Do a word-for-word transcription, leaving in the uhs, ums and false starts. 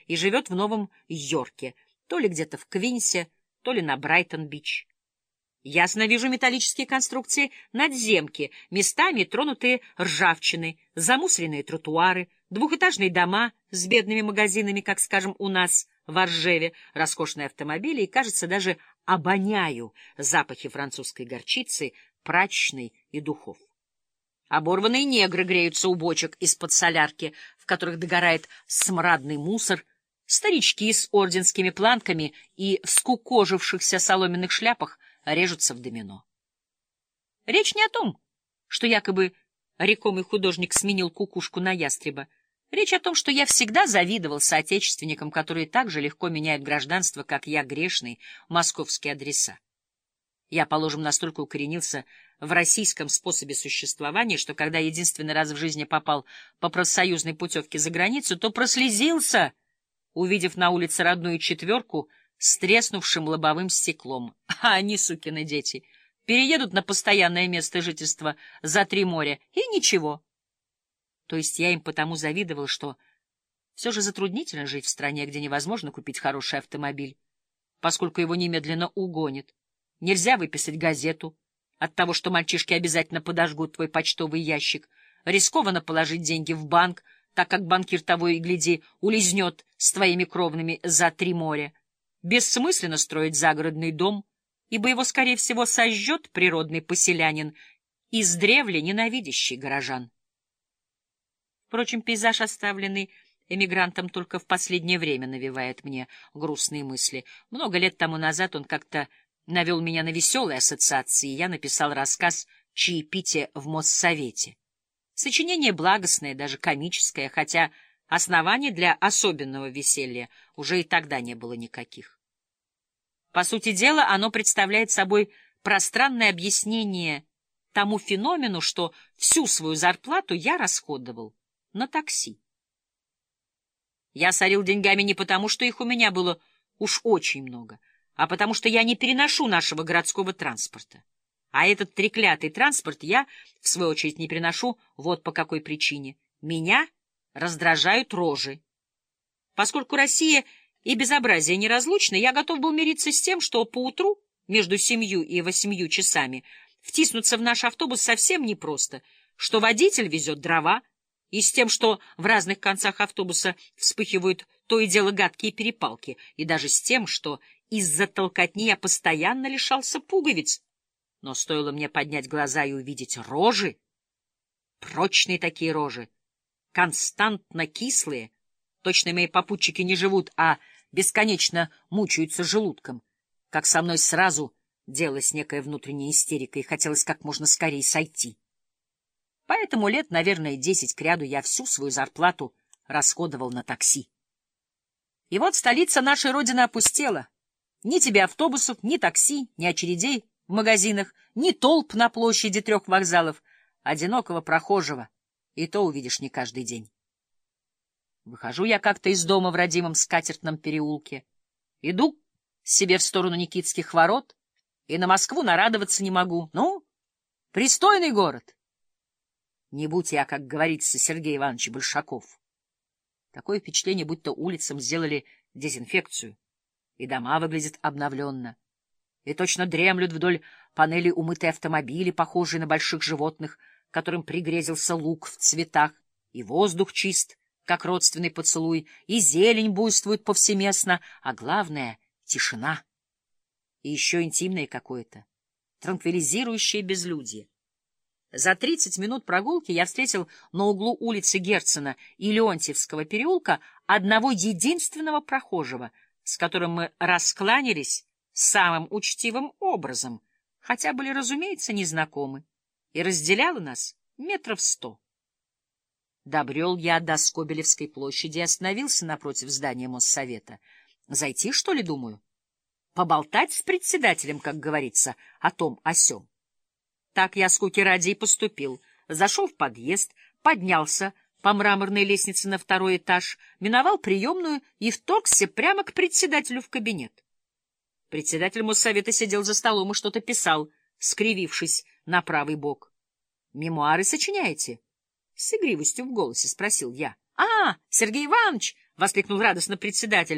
и живет в Новом Йорке, то ли где-то в Квинсе, то ли на Брайтон-Бич. Ясно вижу металлические конструкции надземки, местами тронутые ржавчиной, замусоренные тротуары, двухэтажные дома с бедными магазинами, как, скажем, у нас в Оржеве, роскошные автомобили, и, кажется, даже обоняю запахи французской горчицы, прачечной и духов. Оборванные негры греются у бочек из-под солярки, в которых догорает смрадный мусор, старички с орденскими планками и в скукожившихся соломенных шляпах режутся в домино. Речь не о том, что якобы рекомый художник сменил кукушку на ястреба. Речь о том, что я всегда завидовал соотечественникам, которые так же легко меняют гражданство, как я, грешный, московские адреса. Я, положим, настолько укоренился в российском способе существования, что когда единственный раз в жизни попал по профсоюзной путевке за границу, то прослезился, увидев на улице родную четверку с треснувшим лобовым стеклом. А они, сукины дети, переедут на постоянное место жительства за три моря, и ничего. То есть я им потому завидовал, что все же затруднительно жить в стране, где невозможно купить хороший автомобиль, поскольку его немедленно угонят. Нельзя выписать газету от того, что мальчишки обязательно подожгут твой почтовый ящик. Рискованно положить деньги в банк, так как банкир того и гляди улизнет с твоими кровными за три моря. Бессмысленно строить загородный дом, ибо его, скорее всего, сожжет природный поселянин, издревле ненавидящий горожан. Впрочем, пейзаж, оставленный эмигрантом, только в последнее время навевает мне грустные мысли. Много лет тому назад он как-то навел меня на веселые ассоциации, и я написал рассказ «Чаепитие в Моссовете». Сочинение благостное, даже комическое, хотя оснований для особенного веселья уже и тогда не было никаких. По сути дела, оно представляет собой пространное объяснение тому феномену, что всю свою зарплату я расходовал на такси. Я сорил деньгами не потому, что их у меня было уж очень много, а потому что я не переношу нашего городского транспорта. А этот треклятый транспорт я, в свою очередь, не переношу вот по какой причине. Меня раздражают рожи. Поскольку Россия и безобразие неразлучны, я готов был мириться с тем, что поутру, между семью и восемью часами, втиснуться в наш автобус совсем непросто, что водитель везет дрова, и с тем, что в разных концах автобуса вспыхивают то и дело гадкие перепалки, и даже с тем, что из-за толкотни я постоянно лишался пуговиц. Но стоило мне поднять глаза и увидеть рожи, прочные такие рожи, константно кислые, точно мои попутчики не живут, а бесконечно мучаются желудком, как со мной сразу делалась некая внутренняя истерика, и хотелось как можно скорее сойти. Поэтому лет, наверное, десять кряду я всю свою зарплату расходовал на такси. И вот столица нашей Родины опустела. Ни тебе автобусов, ни такси, ни очередей в магазинах, ни толп на площади трех вокзалов, одинокого прохожего, и то увидишь не каждый день. Выхожу я как-то из дома в родимом Скатертном переулке, иду себе в сторону Никитских ворот, и на Москву нарадоваться не могу. Ну, пристойный город. Не будь я, как говорится, Сергей Иванович Большаков. Такое впечатление, будто улицам сделали дезинфекцию, и дома выглядят обновленно, и точно дремлют вдоль панелей умытые автомобили, похожие на больших животных, которым пригрезился лук в цветах, и воздух чист, как родственный поцелуй, и зелень буйствует повсеместно, а главное — тишина. И еще интимное какое-то, транквилизирующее безлюдье. За тридцать минут прогулки я встретил на углу улицы Герцена и Леонтьевского переулка одного единственного прохожего, с которым мы раскланялись самым учтивым образом, хотя были, разумеется, незнакомы, и разделяло нас метров сто. Добрел я до Скобелевской площади и остановился напротив здания Моссовета. Зайти, что ли, думаю? Поболтать с председателем, как говорится, о том о сём. Так я скуки ради и поступил. Зашел в подъезд, поднялся по мраморной лестнице на второй этаж, миновал приемную и вторгся прямо к председателю в кабинет. Председатель Моссовета сидел за столом и что-то писал, скривившись на правый бок. — Мемуары сочиняете? — с игривостью в голосе спросил я. — А, Сергей Иванович! — воскликнул радостно председатель.